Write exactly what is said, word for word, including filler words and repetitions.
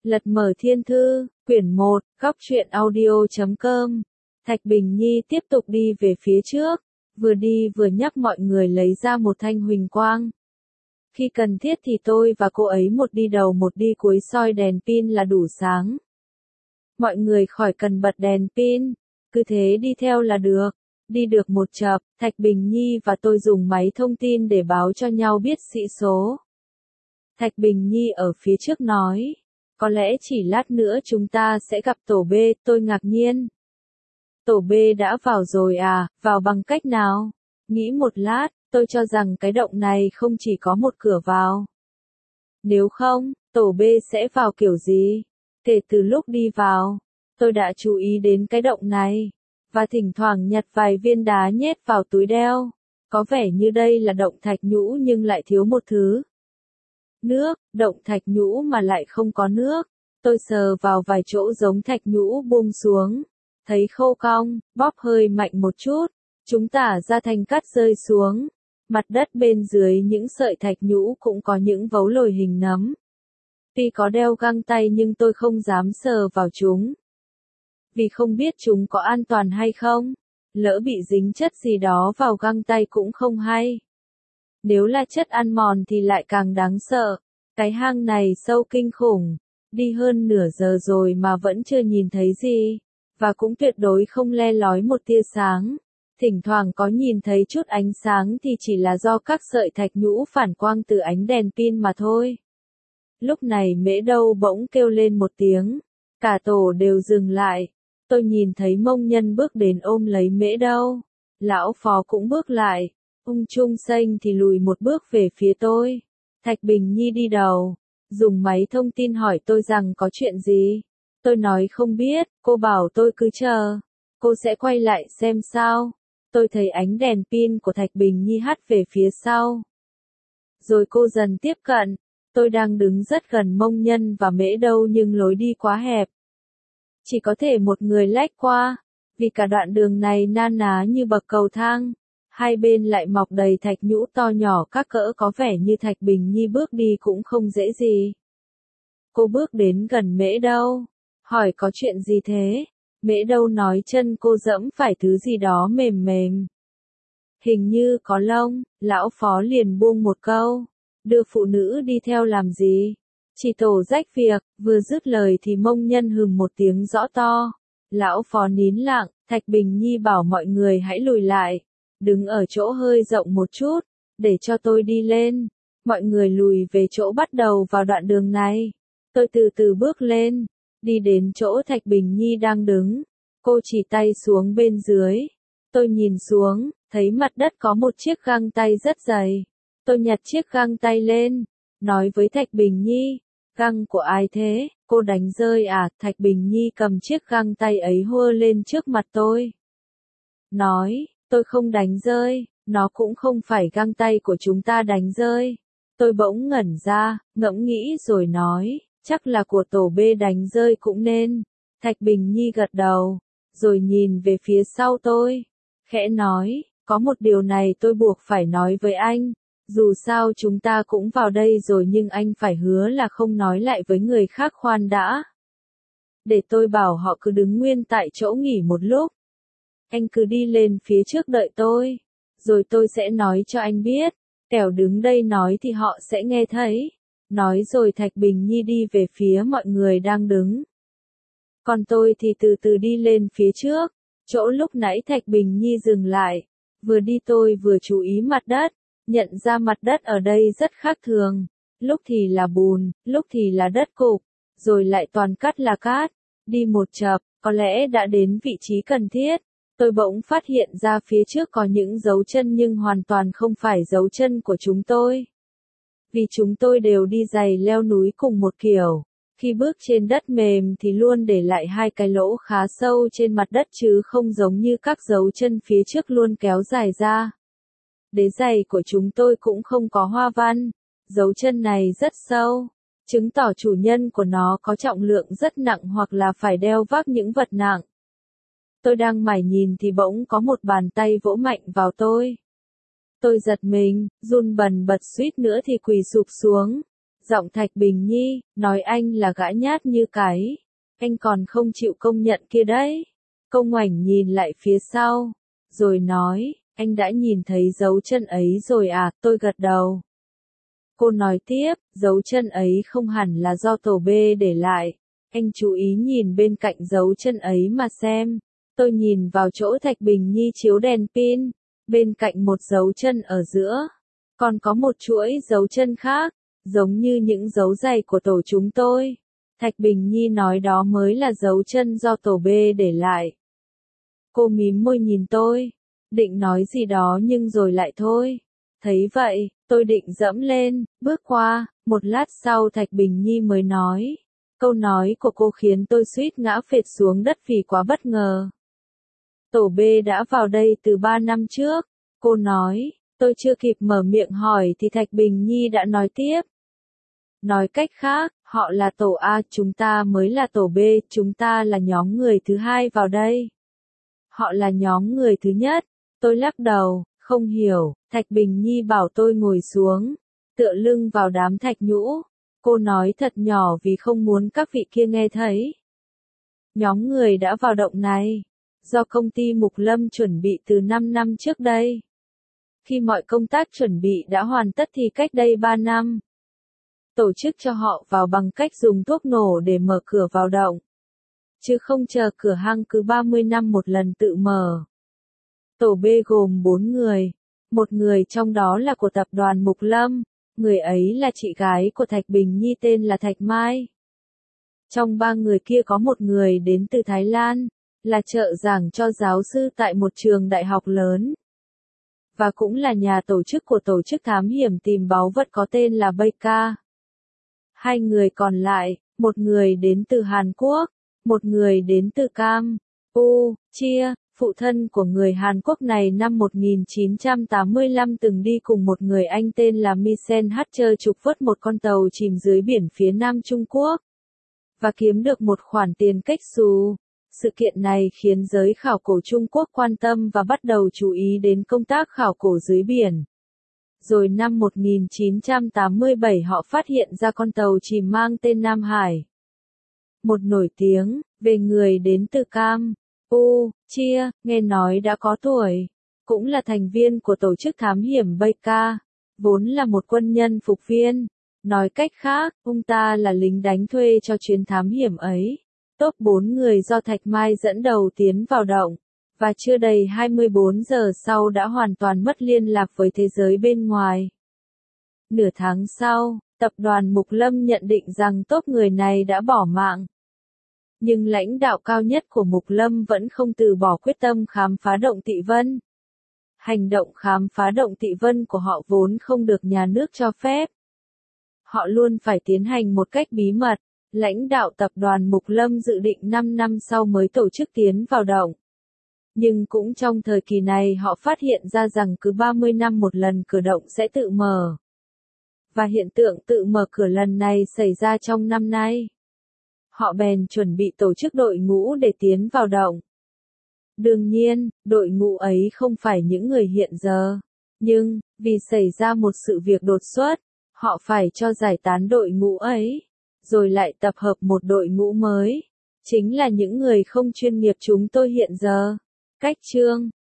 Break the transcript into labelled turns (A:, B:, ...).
A: Lật mở thiên thư, quyển một, góc truyện audio chấm com. Thạch Bình Nhi tiếp tục đi về phía trước, vừa đi vừa nhắc mọi người lấy ra một thanh huỳnh quang. Khi cần thiết thì tôi và cô ấy một đi đầu một đi cuối soi đèn pin là đủ sáng. Mọi người khỏi cần bật đèn pin, cứ thế đi theo là được. Đi được một chập, Thạch Bình Nhi và tôi dùng máy thông tin để báo cho nhau biết sĩ số. Thạch Bình Nhi ở phía trước nói, có lẽ chỉ lát nữa chúng ta sẽ gặp tổ B, tôi ngạc nhiên. Tổ B đã vào rồi à, vào bằng cách nào? Nghĩ một lát, tôi cho rằng cái động này không chỉ có một cửa vào. Nếu không, tổ B sẽ vào kiểu gì? Kể từ lúc đi vào, tôi đã chú ý đến cái động này, và thỉnh thoảng nhặt vài viên đá nhét vào túi đeo. Có vẻ như đây là động thạch nhũ nhưng lại thiếu một thứ. Nước, động thạch nhũ mà lại không có nước. Tôi sờ vào vài chỗ giống thạch nhũ buông xuống. Thấy khô cong, bóp hơi mạnh một chút. Chúng tả ra thành cát rơi xuống. Mặt đất bên dưới những sợi thạch nhũ cũng có những vấu lồi hình nấm. Tuy có đeo găng tay nhưng tôi không dám sờ vào chúng. Vì không biết chúng có an toàn hay không. Lỡ bị dính chất gì đó vào găng tay cũng không hay. Nếu là chất ăn mòn thì lại càng đáng sợ. Cái hang này sâu kinh khủng. Đi hơn nửa giờ rồi mà vẫn chưa nhìn thấy gì. Và cũng tuyệt đối không le lói một tia sáng. Thỉnh thoảng có nhìn thấy chút ánh sáng thì chỉ là do các sợi thạch nhũ phản quang từ ánh đèn pin mà thôi. Lúc này Mễ Đâu bỗng kêu lên một tiếng. Cả tổ đều dừng lại. Tôi nhìn thấy Mông Nhân bước đến ôm lấy Mễ Đâu. Lão Phó cũng bước lại. Ung Trung Xanh thì lùi một bước về phía tôi. Thạch Bình Nhi đi đầu. Dùng máy thông tin hỏi tôi rằng có chuyện gì. Tôi nói không biết, cô bảo tôi cứ chờ. Cô sẽ quay lại xem sao. Tôi thấy ánh đèn pin của Thạch Bình Nhi hắt về phía sau. Rồi cô dần tiếp cận. Tôi đang đứng rất gần Mông Nhân và Mễ Đâu nhưng lối đi quá hẹp. Chỉ có thể một người lách qua. Vì cả đoạn đường này na ná như bậc cầu thang. Hai bên lại mọc đầy thạch nhũ to nhỏ các cỡ có vẻ như Thạch Bình Nhi bước đi cũng không dễ gì. Cô bước đến gần Mễ Đâu. Hỏi có chuyện gì thế? Mễ Đâu nói chân cô dẫm phải thứ gì đó mềm mềm. Hình như có lông, lão phó liền buông một câu. Đưa phụ nữ đi theo làm gì? Chỉ tổ rách việc, vừa dứt lời thì Mông Nhân hừm một tiếng rõ to. Lão phó nín lặng, Thạch Bình Nhi bảo mọi người hãy lùi lại. Đứng ở chỗ hơi rộng một chút, để cho tôi đi lên. Mọi người lùi về chỗ bắt đầu vào đoạn đường này. Tôi từ từ bước lên, đi đến chỗ Thạch Bình Nhi đang đứng. Cô chỉ tay xuống bên dưới. Tôi nhìn xuống, thấy mặt đất có một chiếc găng tay rất dày. Tôi nhặt chiếc găng tay lên, nói với Thạch Bình Nhi, găng của ai thế, cô đánh rơi à? Thạch Bình Nhi cầm chiếc găng tay ấy hua lên trước mặt tôi. Nói, tôi không đánh rơi, nó cũng không phải găng tay của chúng ta đánh rơi. Tôi bỗng ngẩn ra, ngẫm nghĩ rồi nói, chắc là của tổ B đánh rơi cũng nên. Thạch Bình Nhi gật đầu, rồi nhìn về phía sau tôi, khẽ nói, có một điều này tôi buộc phải nói với anh. Dù sao chúng ta cũng vào đây rồi nhưng anh phải hứa là không nói lại với người khác. Khoan đã. Để tôi bảo họ cứ đứng nguyên tại chỗ nghỉ một lúc. Anh cứ đi lên phía trước đợi tôi. Rồi tôi sẽ nói cho anh biết. Kẻo đứng đây nói thì họ sẽ nghe thấy. Nói rồi Thạch Bình Nhi đi về phía mọi người đang đứng. Còn tôi thì từ từ đi lên phía trước. Chỗ lúc nãy Thạch Bình Nhi dừng lại. Vừa đi tôi vừa chú ý mặt đất. Nhận ra mặt đất ở đây rất khác thường. Lúc thì là bùn, lúc thì là đất cục. Rồi lại toàn cát là cát. Đi một chập, có lẽ đã đến vị trí cần thiết. Tôi bỗng phát hiện ra phía trước có những dấu chân nhưng hoàn toàn không phải dấu chân của chúng tôi. Vì chúng tôi đều đi giày leo núi cùng một kiểu. Khi bước trên đất mềm thì luôn để lại hai cái lỗ khá sâu trên mặt đất chứ không giống như các dấu chân phía trước luôn kéo dài ra. Đế giày của chúng tôi cũng không có hoa văn. Dấu chân này rất sâu. Chứng tỏ chủ nhân của nó có trọng lượng rất nặng hoặc là phải đeo vác những vật nặng. Tôi đang mải nhìn thì bỗng có một bàn tay vỗ mạnh vào tôi. Tôi giật mình, run bần bật suýt nữa thì quỳ sụp xuống. Giọng Thạch Bình Nhi, nói anh là gã nhát như cái. Anh còn không chịu công nhận kia đấy. Cô ngoảnh nhìn lại phía sau, rồi nói, anh đã nhìn thấy dấu chân ấy rồi à, tôi gật đầu. Cô nói tiếp, dấu chân ấy không hẳn là do tổ B để lại. Anh chú ý nhìn bên cạnh dấu chân ấy mà xem. Tôi nhìn vào chỗ Thạch Bình Nhi chiếu đèn pin, bên cạnh một dấu chân ở giữa. Còn có một chuỗi dấu chân khác, giống như những dấu giày của tổ chúng tôi. Thạch Bình Nhi nói đó mới là dấu chân do tổ B để lại. Cô mím môi nhìn tôi, định nói gì đó nhưng rồi lại thôi. Thấy vậy, tôi định dẫm lên, bước qua, một lát sau Thạch Bình Nhi mới nói. Câu nói của cô khiến tôi suýt ngã phệt xuống đất vì quá bất ngờ. Tổ B đã vào đây từ ba năm trước, cô nói, tôi chưa kịp mở miệng hỏi thì Thạch Bình Nhi đã nói tiếp. Nói cách khác, họ là tổ A, chúng ta mới là tổ B, chúng ta là nhóm người thứ hai vào đây. Họ là nhóm người thứ nhất. Tôi lắc đầu, không hiểu. Thạch Bình Nhi bảo tôi ngồi xuống, tựa lưng vào đám thạch nhũ. Cô nói thật nhỏ vì không muốn các vị kia nghe thấy. Nhóm người đã vào động này, do công ty Mục Lâm chuẩn bị từ năm năm trước đây. Khi mọi công tác chuẩn bị đã hoàn tất thì cách đây ba năm, tổ chức cho họ vào bằng cách dùng thuốc nổ để mở cửa vào động, chứ không chờ cửa hang cứ ba mươi năm một lần tự mở. Tổ B gồm bốn người, một người trong đó là của tập đoàn Mục Lâm, người ấy là chị gái của Thạch Bình Nhi tên là Thạch Mai. Trong ba người kia có một người đến từ Thái Lan, là trợ giảng cho giáo sư tại một trường đại học lớn, và cũng là nhà tổ chức của tổ chức thám hiểm tìm báu vật có tên là Baika. Hai người còn lại, một người đến từ Hàn Quốc, một người đến từ Cam, U, Chia. Phụ thân của người Hàn Quốc này năm một nghìn chín trăm tám mươi lăm từng đi cùng một người Anh tên là Michel Hatcher trục vớt một con tàu chìm dưới biển phía Nam Trung Quốc, và kiếm được một khoản tiền cách xù. Sự kiện này khiến giới khảo cổ Trung Quốc quan tâm và bắt đầu chú ý đến công tác khảo cổ dưới biển. Rồi năm một nghìn chín trăm tám mươi bảy họ phát hiện ra con tàu chìm mang tên Nam Hải. Một nổi tiếng, về người đến từ Cam, U, Chia, nghe nói đã có tuổi, cũng là thành viên của tổ chức thám hiểm Baika, vốn là một quân nhân phục viên. Nói cách khác, ông ta là lính đánh thuê cho chuyến thám hiểm ấy. Top bốn người do Thạch Mai dẫn đầu tiến vào động, và chưa đầy hai mươi bốn giờ sau đã hoàn toàn mất liên lạc với thế giới bên ngoài. Nửa tháng sau, tập đoàn Mục Lâm nhận định rằng top người này đã bỏ mạng. Nhưng lãnh đạo cao nhất của Mục Lâm vẫn không từ bỏ quyết tâm khám phá động Tị Vân. Hành động khám phá động Tị Vân của họ vốn không được nhà nước cho phép. Họ luôn phải tiến hành một cách bí mật. Lãnh đạo tập đoàn Mục Lâm dự định năm năm sau mới tổ chức tiến vào động. Nhưng cũng trong thời kỳ này họ phát hiện ra rằng cứ ba mươi năm một lần cửa động sẽ tự mở. Và hiện tượng tự mở cửa lần này xảy ra trong năm nay. Họ bèn chuẩn bị tổ chức đội ngũ để tiến vào động. Đương nhiên, đội ngũ ấy không phải những người hiện giờ. Nhưng, vì xảy ra một sự việc đột xuất, họ phải cho giải tán đội ngũ ấy, rồi lại tập hợp một đội ngũ mới. Chính là những người không chuyên nghiệp chúng tôi hiện giờ. Cách chương